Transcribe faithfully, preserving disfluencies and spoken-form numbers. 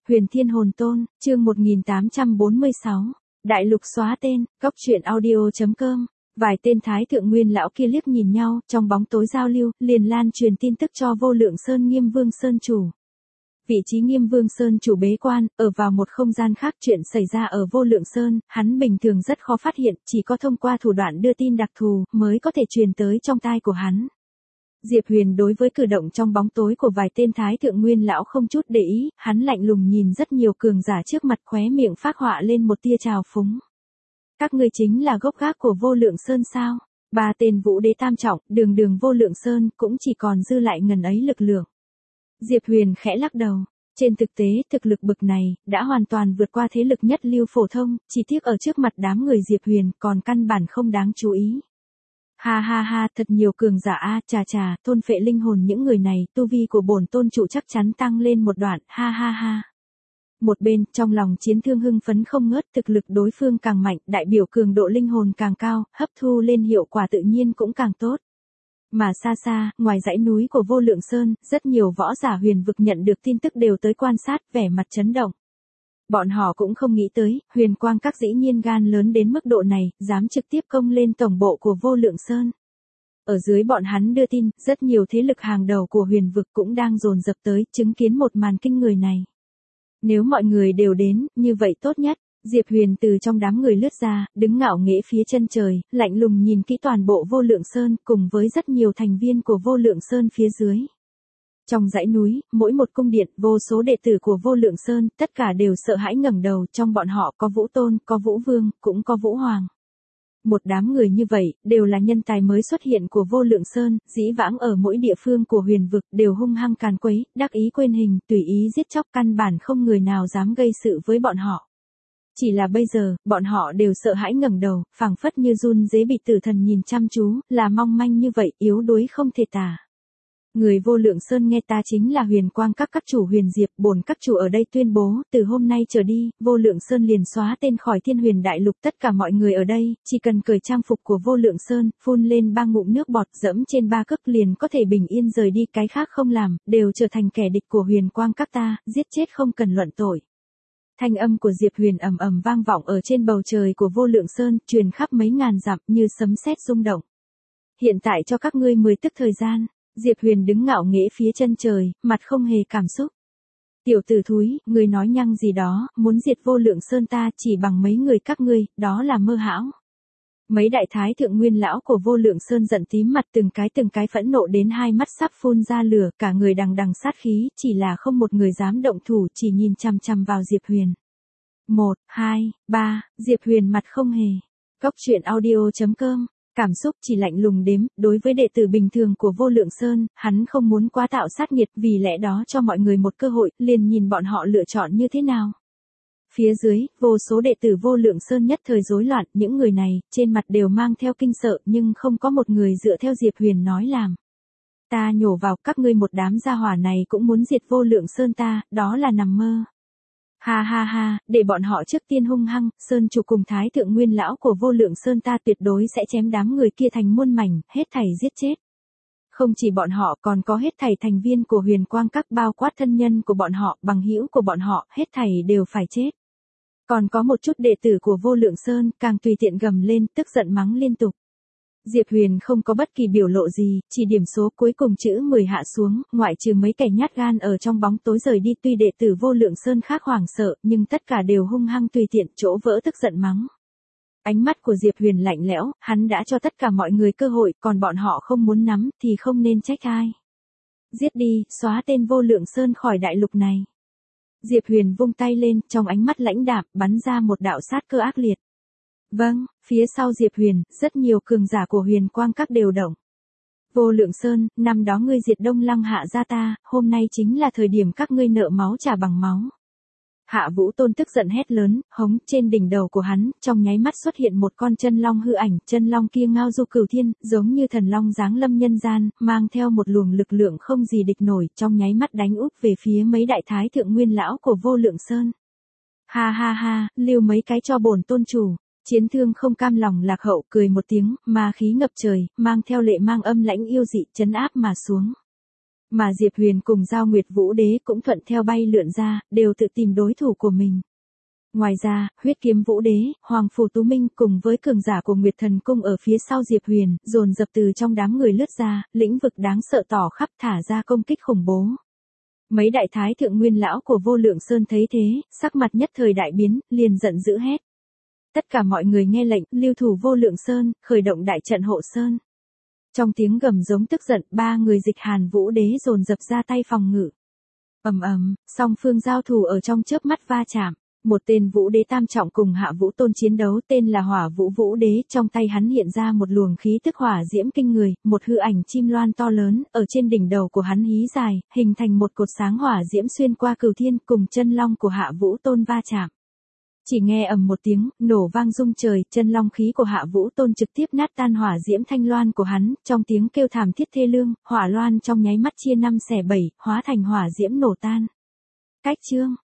Huyền Thiên Hồn Tôn, chương một nghìn tám trăm bốn mươi sáu. Đại lục xóa tên, góc truyện audio.com. Vài tên thái thượng nguyên lão kia liếc nhìn nhau, trong bóng tối giao lưu, liền lan truyền tin tức cho Vô Lượng Sơn Nghiêm Vương Sơn chủ. Vị trí Nghiêm Vương Sơn chủ bế quan, ở vào một không gian khác, chuyện xảy ra ở Vô Lượng Sơn, hắn bình thường rất khó phát hiện, chỉ có thông qua thủ đoạn đưa tin đặc thù, mới có thể truyền tới trong tai của hắn. Diệp Huyền đối với cử động trong bóng tối của vài tên thái thượng nguyên lão không chút để ý, hắn lạnh lùng nhìn rất nhiều cường giả trước mặt, khóe miệng phác họa lên một tia trào phúng. Các ngươi chính là gốc gác của Vô Lượng Sơn sao? Ba tên vũ đế tam trọng, đường đường Vô Lượng Sơn, cũng chỉ còn dư lại ngần ấy lực lượng. Diệp Huyền khẽ lắc đầu. Trên thực tế, thực lực bực này, đã hoàn toàn vượt qua thế lực nhất lưu phổ thông, chỉ tiếc ở trước mặt đám người Diệp Huyền, còn căn bản không đáng chú ý. Ha ha ha, thật nhiều cường giả a, chà chà, thôn phệ linh hồn những người này, tu vi của bổn tôn trụ chắc chắn tăng lên một đoạn, ha ha ha. Một bên, trong lòng Chiến Thương hưng phấn không ngớt, thực lực đối phương càng mạnh, đại biểu cường độ linh hồn càng cao, hấp thu lên hiệu quả tự nhiên cũng càng tốt. Mà xa xa, ngoài dãy núi của Vô Lượng Sơn, rất nhiều võ giả huyền vực nhận được tin tức đều tới quan sát, vẻ mặt chấn động. Bọn họ cũng không nghĩ tới, Huyền Quang Các dĩ nhiên gan lớn đến mức độ này, dám trực tiếp công lên tổng bộ của Vô Lượng Sơn. Ở dưới bọn hắn đưa tin, rất nhiều thế lực hàng đầu của huyền vực cũng đang dồn dập tới, chứng kiến một màn kinh người này. Nếu mọi người đều đến, như vậy tốt nhất. Diệp Huyền từ trong đám người lướt ra, đứng ngạo nghễ phía chân trời, lạnh lùng nhìn kỹ toàn bộ Vô Lượng Sơn, cùng với rất nhiều thành viên của Vô Lượng Sơn phía dưới. Trong dãy núi, mỗi một cung điện, vô số đệ tử của Vô Lượng Sơn, tất cả đều sợ hãi ngẩng đầu, trong bọn họ có Vũ Tôn, có Vũ Vương, cũng có Vũ Hoàng. Một đám người như vậy, đều là nhân tài mới xuất hiện của Vô Lượng Sơn, dĩ vãng ở mỗi địa phương của huyền vực, đều hung hăng càn quấy, đắc ý quên hình, tùy ý giết chóc, căn bản không người nào dám gây sự với bọn họ. Chỉ là bây giờ, bọn họ đều sợ hãi ngẩng đầu, phảng phất như run rế bị tử thần nhìn chăm chú, là mong manh như vậy, yếu đuối không thể tả. Người Vô Lượng Sơn nghe ta chính là Huyền Quang Các các chủ Huyền Diệp, bổn các chủ ở đây tuyên bố, từ hôm nay trở đi, Vô Lượng Sơn liền xóa tên khỏi Thiên Huyền Đại Lục, tất cả mọi người ở đây, chỉ cần cởi trang phục của Vô Lượng Sơn, phun lên ba ngụm nước bọt, dẫm trên ba cước liền có thể bình yên rời đi, cái khác không làm, đều trở thành kẻ địch của Huyền Quang Các ta, giết chết không cần luận tội. Thanh âm của Diệp Huyền ầm ầm vang vọng ở trên bầu trời của Vô Lượng Sơn, truyền khắp mấy ngàn dặm như sấm sét rung động. Hiện tại cho các ngươi mười tức thời gian. Diệp Huyền đứng ngạo nghễ phía chân trời, mặt không hề cảm xúc. Tiểu tử thúi, ngươi nói nhăng gì đó, muốn diệt Vô Lượng Sơn ta chỉ bằng mấy người các ngươi, đó là mơ hão. Mấy đại thái thượng nguyên lão của Vô Lượng Sơn giận tím mặt, từng cái từng cái phẫn nộ đến hai mắt sắp phun ra lửa, cả người đằng đằng sát khí, chỉ là không một người dám động thủ, chỉ nhìn chằm chằm vào Diệp Huyền. Một, hai, ba, Diệp Huyền mặt không hề. Góc truyện audio.com. Cảm xúc chỉ lạnh lùng đếm, đối với đệ tử bình thường của Vô Lượng Sơn, hắn không muốn quá tạo sát nghiệt, vì lẽ đó cho mọi người một cơ hội, liền nhìn bọn họ lựa chọn như thế nào. Phía dưới, vô số đệ tử Vô Lượng Sơn nhất thời rối loạn, những người này, trên mặt đều mang theo kinh sợ, nhưng không có một người dựa theo Diệp Huyền nói làm. Ta nhổ vào, các ngươi một đám gia hỏa này cũng muốn diệt Vô Lượng Sơn ta, đó là nằm mơ. Ha ha ha, để bọn họ trước tiên hung hăng, Sơn chủ cùng thái thượng nguyên lão của Vô Lượng Sơn ta tuyệt đối sẽ chém đám người kia thành muôn mảnh, hết thảy giết chết. Không chỉ bọn họ, còn có hết thảy thành viên của Huyền Quang Các, bao quát thân nhân của bọn họ, bằng hữu của bọn họ, hết thảy đều phải chết. Còn có một chút đệ tử của Vô Lượng Sơn, càng tùy tiện gầm lên, tức giận mắng liên tục. Diệp Huyền không có bất kỳ biểu lộ gì, chỉ điểm số cuối cùng chữ mười hạ xuống, ngoại trừ mấy kẻ nhát gan ở trong bóng tối rời đi, tuy đệ tử Vô Lượng Sơn khác hoảng sợ, nhưng tất cả đều hung hăng tùy tiện, chỗ vỡ tức giận mắng. Ánh mắt của Diệp Huyền lạnh lẽo, hắn đã cho tất cả mọi người cơ hội, còn bọn họ không muốn nắm, thì không nên trách ai. Giết đi, xóa tên Vô Lượng Sơn khỏi đại lục này. Diệp Huyền vung tay lên, trong ánh mắt lãnh đạm, bắn ra một đạo sát cơ ác liệt. Vâng, phía sau Diệp Huyền, rất nhiều cường giả của Huyền Quang Các đều động. Vô Lượng Sơn, năm đó ngươi diệt Đông Lăng Hạ gia ta, hôm nay chính là thời điểm các ngươi nợ máu trả bằng máu. Hạ Vũ Tôn tức giận hét lớn, hống, trên đỉnh đầu của hắn, trong nháy mắt xuất hiện một con chân long hư ảnh, chân long kia ngao du cửu thiên, giống như thần long giáng lâm nhân gian, mang theo một luồng lực lượng không gì địch nổi, trong nháy mắt đánh úp về phía mấy đại thái thượng nguyên lão của Vô Lượng Sơn. Ha ha ha, lưu mấy cái cho bổn tôn chủ. Chiến Thương không cam lòng lạc hậu, cười một tiếng, ma khí ngập trời, mang theo lệ mang âm lãnh yêu dị, trấn áp mà xuống. Mà Diệp Huyền cùng Giao Nguyệt Vũ Đế cũng thuận theo bay lượn ra, đều tự tìm đối thủ của mình. Ngoài ra, Huyết Kiếm Vũ Đế, Hoàng Phủ Tú Minh cùng với cường giả của Nguyệt Thần Cung ở phía sau Diệp Huyền, dồn dập từ trong đám người lướt ra, lĩnh vực đáng sợ tỏ khắp thả ra công kích khủng bố. Mấy đại thái thượng nguyên lão của Vô Lượng Sơn thấy thế, sắc mặt nhất thời đại biến, liền giận dữ hét. Tất cả mọi người nghe lệnh, lưu thủ Vô Lượng Sơn, khởi động đại trận hộ sơn. Trong tiếng gầm giống tức giận, ba người Dịch Hàn Vũ Đế dồn dập ra tay phòng ngự. Ầm ầm, song phương giao thủ ở trong chớp mắt va chạm. Một tên Vũ Đế tam trọng cùng Hạ Vũ Tôn chiến đấu tên là Hỏa Vũ Vũ Đế, trong tay hắn hiện ra một luồng khí tức hỏa diễm kinh người, một hư ảnh chim loan to lớn, ở trên đỉnh đầu của hắn hí dài, hình thành một cột sáng hỏa diễm xuyên qua cửu thiên cùng chân long của Hạ Vũ Tôn va chạm. Chỉ nghe ầm một tiếng, nổ vang rung trời, chân long khí của Hạ Vũ Tôn trực tiếp nát tan hỏa diễm thanh loan của hắn, trong tiếng kêu thảm thiết thê lương, hỏa loan trong nháy mắt chia năm xẻ bảy, hóa thành hỏa diễm nổ tan. Cách chương